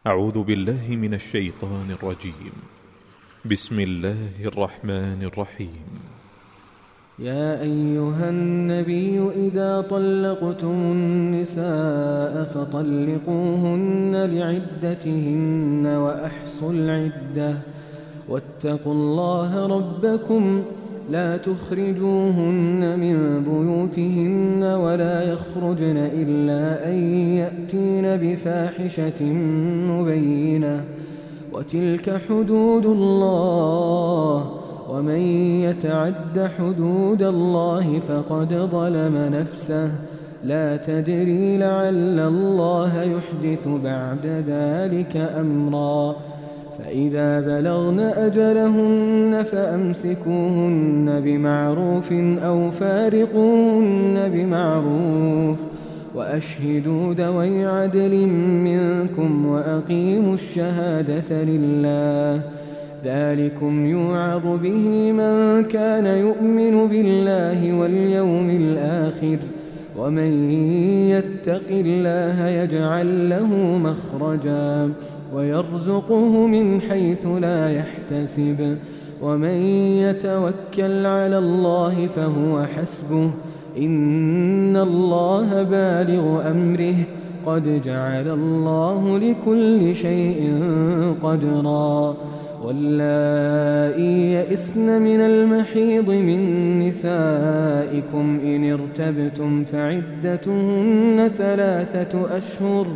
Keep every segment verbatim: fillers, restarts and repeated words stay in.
أعوذ بالله من الشيطان الرجيم. بسم الله الرحمن الرحيم. يا أيها النبي إذا طلقتم النساء فطلقوهن لعدتهن وأحصوا العدة واتقوا الله ربكم لا تخرجوهن من بيوتهن ولا يخرجن إلا أن يأتين بفاحشة مبينة وتلك حدود الله ومن يتعد حدود الله فقد ظلم نفسه لا تدري لعل الله يحدث بعد ذلك أمرا فإذا بلغن أجلهن فأمسكوهن بمعروف أو فارقوهن بمعروف وأشهدوا ذوي عدل منكم وأقيموا الشهادة لله ذلكم يوعظ به من كان يؤمن بالله واليوم الآخر ومن يتق الله يجعل له مخرجا ويرزقه من حيث لا يحتسب ومن يتوكل على الله فهو حسبه إن الله بالغ أمره قد جعل الله لكل شيء قدرا واللائي يئسن من المحيض من نسائكم إن ارتبتم فعدتهن ثلاثة أشهر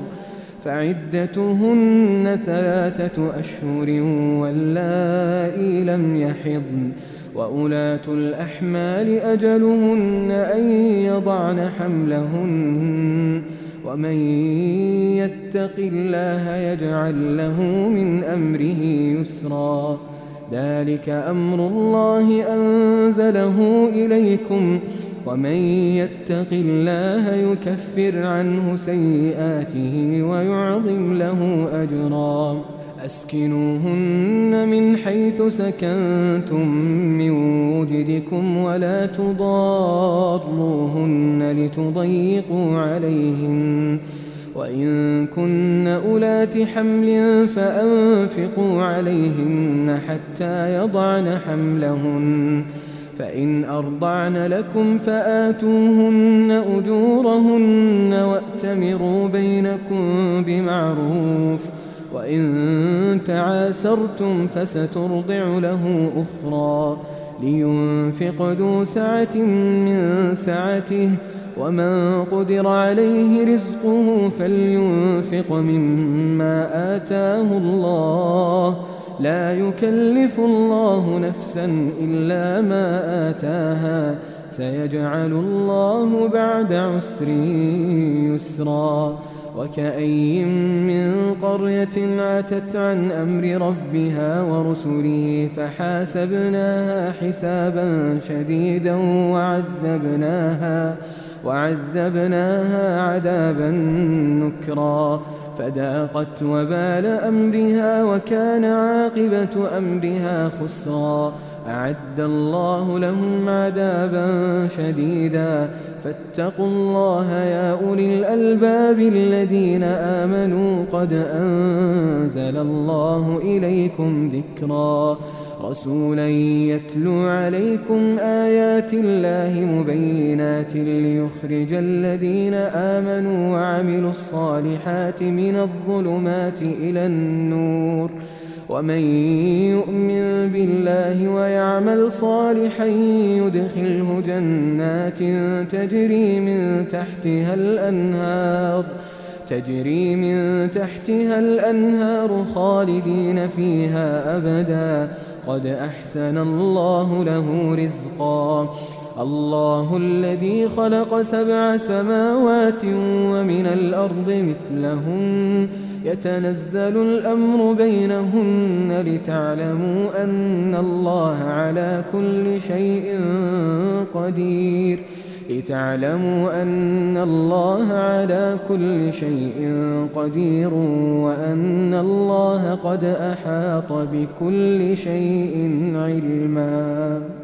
فعدتهن ثلاثة أشهر واللائي لم يحضن وأولاة الأحمال أجلهن أن يضعن حملهن ومن يتق الله يجعل له من أمره يسرا ذلك أمر الله أنزله إليكم ومن يتق الله يكفر عنه سيئاته ويعظم له أجرا أسكنوهن من حيث سكنتم من وجدكم ولا تضاروهن لتضيقوا عليهن وإن كن أولات حمل فأنفقوا عليهن حتى يضعن حملهن فإن أرضعن لكم فآتوهن أجورهن وأتمروا بينكم بمعروف وإن تعاسرتم فسترضع له أخرى لينفق ذو سعة من سعته ومن قدر عليه رزقه فلينفق مما آتاه الله لا يكلف الله نفسا إلا ما آتاها سيجعل الله بعد عسر يسرا وكأي من قرية عتت عن أمر ربها ورسله فحاسبناها حسابا شديدا وعذبناها وعذبناها عذابا نكرا فذاقت وبال أمرها وكان عاقبة أمرها خسرا أعد الله لهم عذابا شديدا فاتقوا الله يا أولي الألباب الذين آمنوا قد أنزل الله إليكم ذكرا رسولا يتلو عليكم آيات الله مبينات ليخرج الذين آمنوا وعملوا الصالحات من الظلمات إلى النور ومن يؤمن بالله ويعمل صالحا يدخله جنات تجري من تحتها الأنهار تجري من تحتها الأنهار خالدين فيها أبدا قد أحسن الله له رزقا الله الذي خلق سبع سماوات ومن الأرض مثلهن يتنزل الأمر بينهن لتعلموا أن الله على كل شيء قدير لتعلموا أن الله على كل شيء قدير وأن الله قد أحاط بكل شيء علما.